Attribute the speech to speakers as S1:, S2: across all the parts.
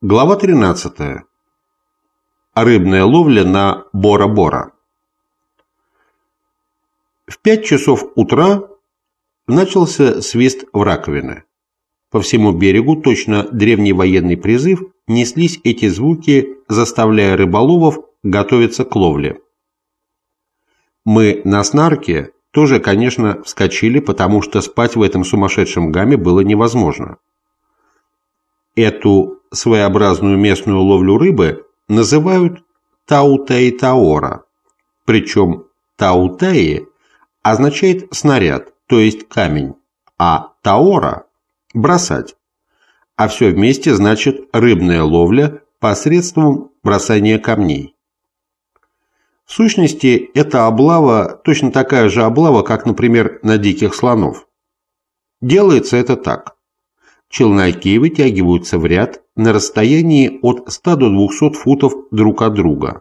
S1: Глава 13. Рыбная ловля на Бора-Бора. В 5 часов утра начался свист в раковины. По всему берегу, точно древний военный призыв, неслись эти звуки, заставляя рыболовов готовиться к ловле. Мы на снарке тоже, конечно, вскочили, потому что спать в этом сумасшедшем гаме было невозможно. Эту своеобразную местную ловлю рыбы называют таутаи-таора, причем таутаи означает снаряд, то есть камень, а таора – бросать, а все вместе значит рыбная ловля посредством бросания камней. В сущности, эта облава точно такая же облава, как, например, на диких слонов. Делается это так. Челноки вытягиваются в ряд на расстоянии от 100 до 200 футов друг от друга.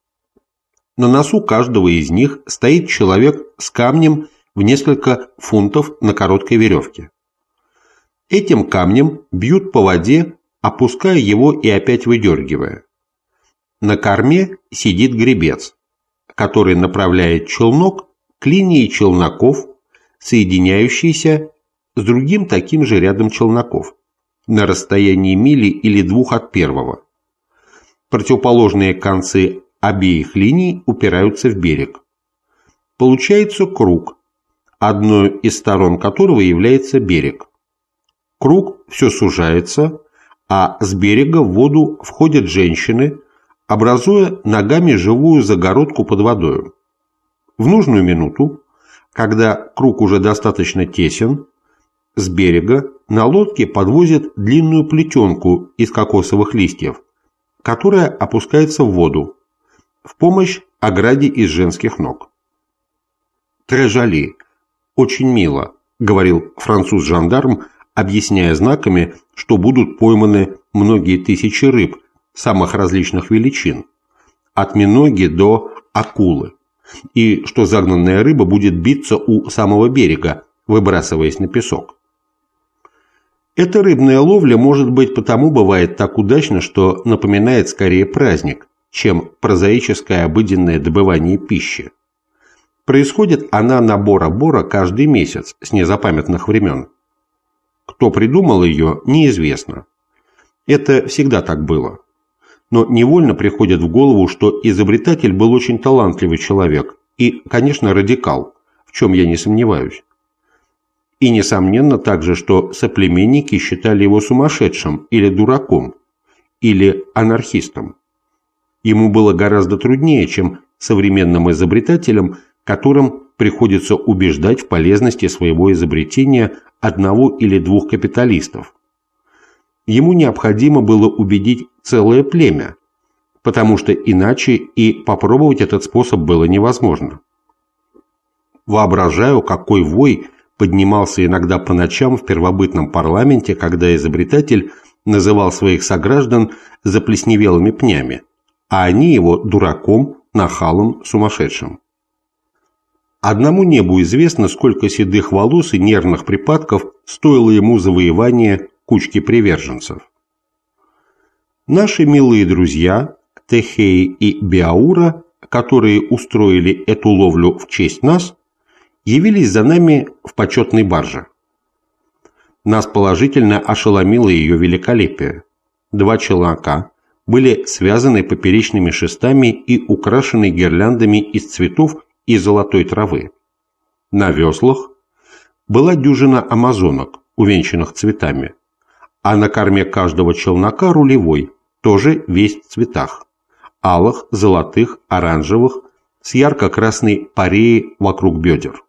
S1: На носу каждого из них стоит человек с камнем в несколько фунтов на короткой веревке. Этим камнем бьют по воде, опуская его и опять выдергивая. На корме сидит гребец, который направляет челнок к линии челноков, соединяющейся с другим таким же рядом челноков, на расстоянии мили или 2 от первого. Противоположные концы обеих линий упираются в берег. Получается круг, одной из сторон которого является берег. Круг все сужается, а с берега в воду входят женщины, образуя ногами живую загородку под водою. В нужную минуту, когда круг уже достаточно тесен, с берега на лодке подвозят длинную плетенку из кокосовых листьев, которая опускается в воду, в помощь ограде из женских ног. «Трежали, очень мило», — говорил француз-жандарм, объясняя знаками, что будут пойманы многие тысячи рыб самых различных величин, от миноги до акулы, и что загнанная рыба будет биться у самого берега, выбрасываясь на песок. Эта рыбная ловля, может быть, потому бывает так удачно, что напоминает скорее праздник, чем прозаическое обыденное добывание пищи. Происходит она на Бора-Бора каждый месяц с незапамятных времен. Кто придумал ее, неизвестно. Это всегда так было. Но невольно приходит в голову, что изобретатель был очень талантливый человек и, конечно, радикал, в чем я не сомневаюсь. И несомненно также, что соплеменники считали его сумасшедшим или дураком, или анархистом. Ему было гораздо труднее, чем современным изобретателям, которым приходится убеждать в полезности своего изобретения одного или двух капиталистов. Ему необходимо было убедить целое племя, потому что иначе и попробовать этот способ было невозможно. Воображаю, какой вой поднимался иногда по ночам в первобытном парламенте, когда изобретатель называл своих сограждан заплесневелыми пнями, а они его дураком, нахалом, сумасшедшим. Одному небу известно, сколько седых волос и нервных припадков стоило ему завоевание кучки приверженцев. Наши милые друзья Техей и Биаура, которые устроили эту ловлю в честь нас, явились за нами в почетной барже. Нас положительно ошеломило ее великолепие. 2 челнока были связаны поперечными шестами и украшены гирляндами из цветов и золотой травы. На веслах была дюжина амазонок, увенчанных цветами, а на корме каждого челнока рулевой, тоже весь в цветах, алых, золотых, оранжевых, с ярко-красной пареей вокруг бедер.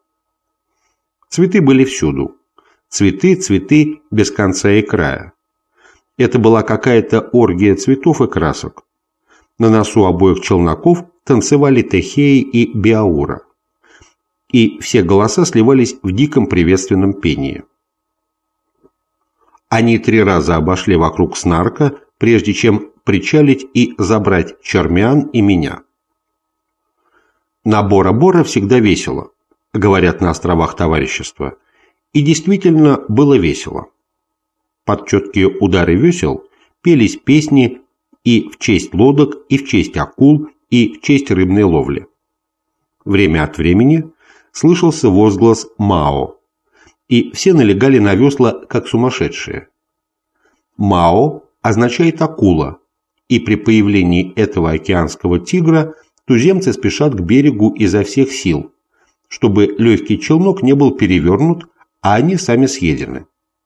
S1: Цветы были всюду. Цветы, цветы без конца и края. Это была какая-то оргия цветов и красок. На носу обоих челноков танцевали Техеи и Биаура. И все голоса сливались в диком приветственном пении. Они 3 раза обошли вокруг снарка, прежде чем причалить и забрать Чермян и меня. На Бора-Бора всегда весело, говорят на островах товарищества, и действительно было весело. Под четкие удары весел пелись песни и в честь лодок, и в честь акул, и в честь рыбной ловли. Время от времени слышался возглас «Мао», и все налегали на весла, как сумасшедшие. «Мао» означает «акула», и при появлении этого океанского тигра туземцы спешат к берегу изо всех сил, чтобы легкий челнок не был перевернут, а они сами съедены.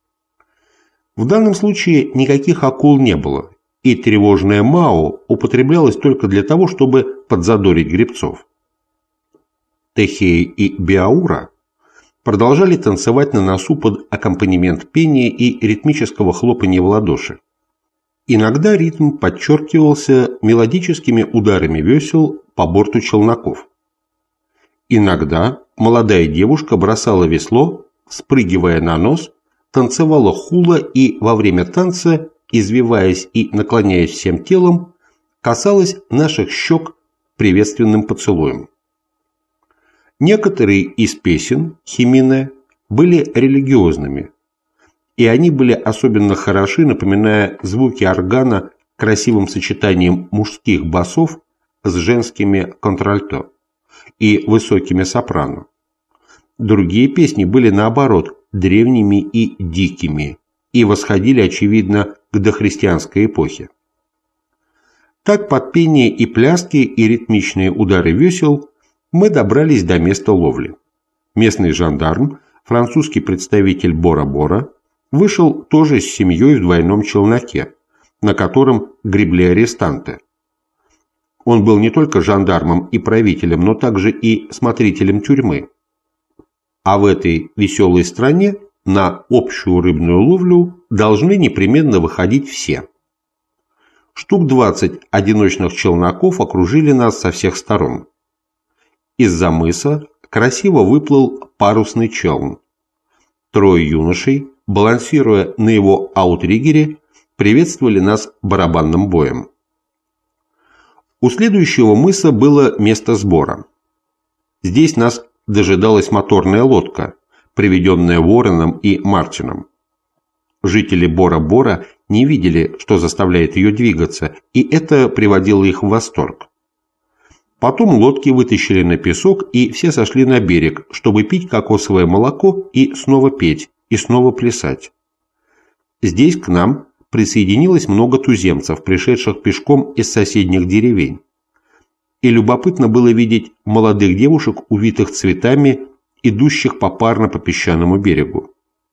S1: В данном случае никаких акул не было, и тревожное «Мао» употреблялось только для того, чтобы подзадорить гребцов. Техеи и Биаура продолжали танцевать на носу под аккомпанемент пения и ритмического хлопанья в ладоши. Иногда ритм подчеркивался мелодическими ударами весел по борту челноков. Иногда молодая девушка бросала весло, спрыгивая на нос, танцевала хула и во время танца, извиваясь и наклоняясь всем телом, касалась наших щек приветственным поцелуем. Некоторые из песен Химине были религиозными, и они были особенно хороши, напоминая звуки органа красивым сочетанием мужских басов с женскими контральто и высокими сопрано. Другие песни были, наоборот, древними и дикими и восходили, очевидно, к дохристианской эпохе. Так под пение и пляски и ритмичные удары весел мы добрались до места ловли. Местный жандарм, французский представитель Бора-Бора, вышел тоже с семьей в двойном челноке, на котором гребли арестанты. Он был не только жандармом и правителем, но также и смотрителем тюрьмы. А в этой веселой стране на общую рыбную ловлю должны непременно выходить все. Штук 20 одиночных челноков окружили нас со всех сторон. Из-за мыса красиво выплыл парусный челн. Трое юношей, балансируя на его аутриггере, приветствовали нас барабанным боем. У следующего мыса было место сбора. Здесь нас дожидалась моторная лодка, приведенная Вороном и Мартином. Жители Бора-Бора не видели, что заставляет ее двигаться, и это приводило их в восторг. Потом лодки вытащили на песок, и все сошли на берег, чтобы пить кокосовое молоко и снова петь, и снова плясать. Здесь к нам присоединилось много туземцев, пришедших пешком из соседних деревень. И любопытно было видеть молодых девушек, увитых цветами, идущих попарно по песчаному берегу.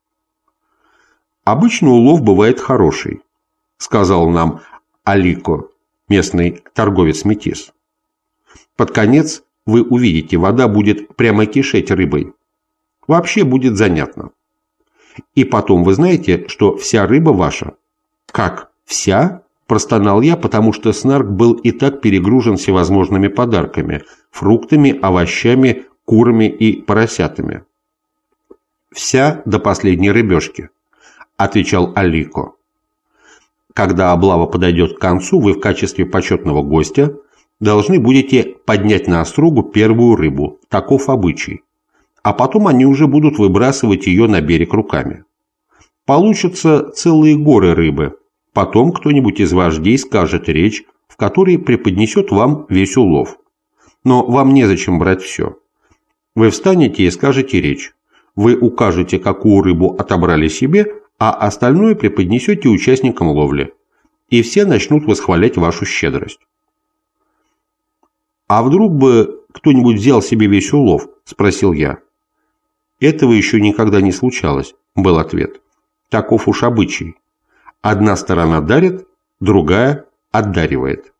S1: «Обычно улов бывает хороший», — сказал нам Алико, местный торговец-метис. «Под конец вы увидите, вода будет прямо кишеть рыбой. Вообще будет занятно. И потом вы знаете, что вся рыба ваша». «Как? Вся?» – простонал я, потому что снарк был и так перегружен всевозможными подарками – фруктами, овощами, курами и поросятами. «Вся до последней рыбешки», – отвечал Алико. «Когда облава подойдет к концу, вы в качестве почетного гостя должны будете поднять на острогу первую рыбу, таков обычай, а потом они уже будут выбрасывать ее на берег руками. Получатся целые горы рыбы. Потом кто-нибудь из вождей скажет речь, в которой преподнесет вам весь улов. Но вам незачем брать все. Вы встанете и скажете речь. Вы укажете, какую рыбу отобрали себе, а остальное преподнесете участникам ловли. И все начнут восхвалять вашу щедрость». «А вдруг бы кто-нибудь взял себе весь улов?» – спросил я. «Этого еще никогда не случалось», – был ответ. «Таков уж обычай. Одна сторона дарит, другая отдаривает».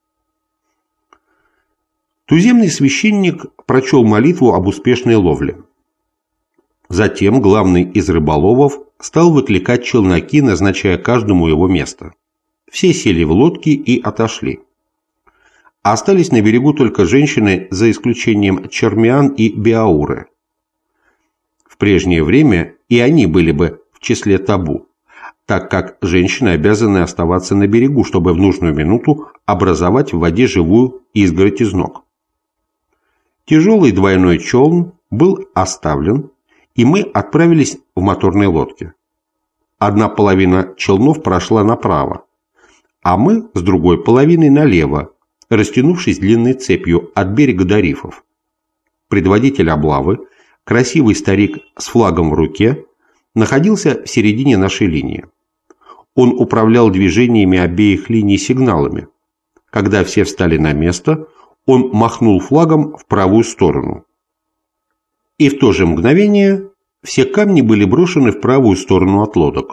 S1: Туземный священник прочел молитву об успешной ловле. Затем главный из рыболовов стал выкликать челноки, назначая каждому его место. Все сели в лодки и отошли. Остались на берегу только женщины, за исключением Чермиан и Биауры. В прежнее время и они были бы в числе табу, так как женщины обязаны оставаться на берегу, чтобы в нужную минуту образовать в воде живую изгородь из ног. Тяжелый двойной челн был оставлен, и мы отправились в моторной лодке. Одна половина челнов прошла направо, а мы с другой половины налево, растянувшись длинной цепью от берега до рифов. Предводитель облавы, красивый старик с флагом в руке, находился в середине нашей линии. Он управлял движениями обеих линий сигналами. Когда все встали на место, он махнул флагом в правую сторону. И в то же мгновение все камни были брошены в правую сторону от лодок.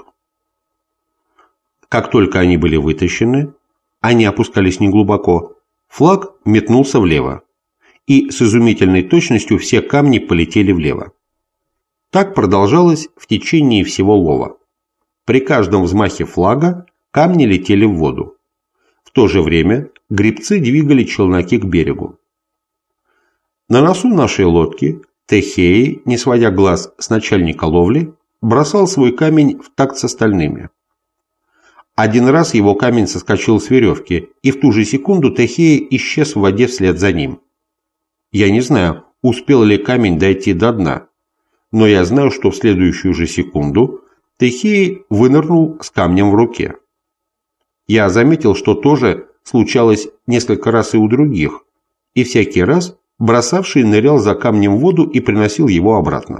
S1: Как только они были вытащены, они опускались неглубоко, флаг метнулся влево, и с изумительной точностью все камни полетели влево. Так продолжалось в течение всего лова. При каждом взмахе флага камни летели в воду. В то же время гребцы двигали челноки к берегу. На носу нашей лодки Техей, не сводя глаз с начальника ловли, бросал свой камень в такт с остальными. Один раз его камень соскочил с веревки, и в ту же секунду Техей исчез в воде вслед за ним. Я не знаю, успел ли камень дойти до дна, но я знаю, что в следующую же секунду Техей вынырнул с камнем в руке. Я заметил, что тоже случалось несколько раз и у других, и всякий раз бросавший нырял за камнем в воду и приносил его обратно.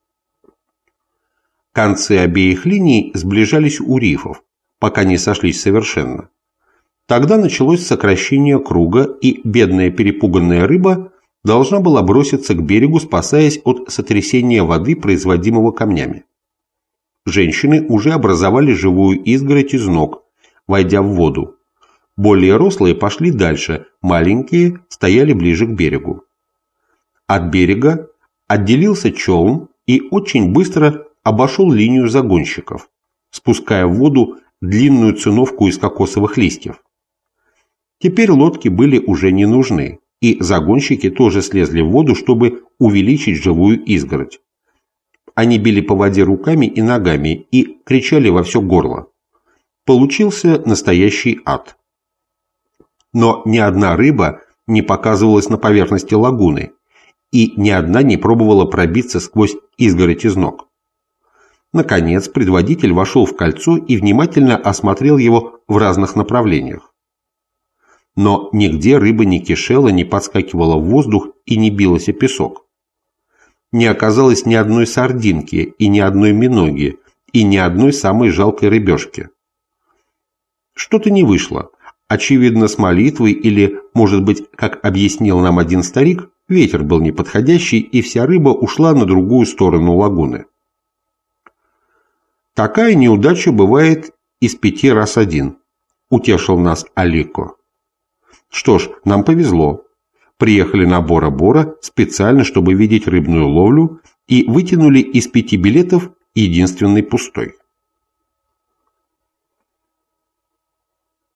S1: Концы обеих линий сближались у рифов, пока не сошлись совершенно. Тогда началось сокращение круга, и бедная перепуганная рыба должна была броситься к берегу, спасаясь от сотрясения воды, производимого камнями. Женщины уже образовали живую изгородь из ног, войдя в воду. Более рослые пошли дальше, маленькие стояли ближе к берегу. От берега отделился челн и очень быстро обошел линию загонщиков, спуская в воду длинную циновку из кокосовых листьев. Теперь лодки были уже не нужны, и загонщики тоже слезли в воду, чтобы увеличить живую изгородь. Они били по воде руками и ногами и кричали во все горло. Получился настоящий ад. Но ни одна рыба не показывалась на поверхности лагуны, и ни одна не пробовала пробиться сквозь изгородь из ног. Наконец, предводитель вошел в кольцо и внимательно осмотрел его в разных направлениях. Но нигде рыба не кишела, не подскакивала в воздух и не билась о песок. Не оказалось ни одной сардинки и ни одной миноги, и ни одной самой жалкой рыбешки. Что-то не вышло. Очевидно, с молитвой или, может быть, как объяснил нам один старик, ветер был неподходящий, и вся рыба ушла на другую сторону лагуны. «Такая неудача бывает из 5 раз 1», – утешил нас Алико. Что ж, нам повезло. Приехали на Бора-Бора специально, чтобы видеть рыбную ловлю, и вытянули из 5 билетов единственный пустой.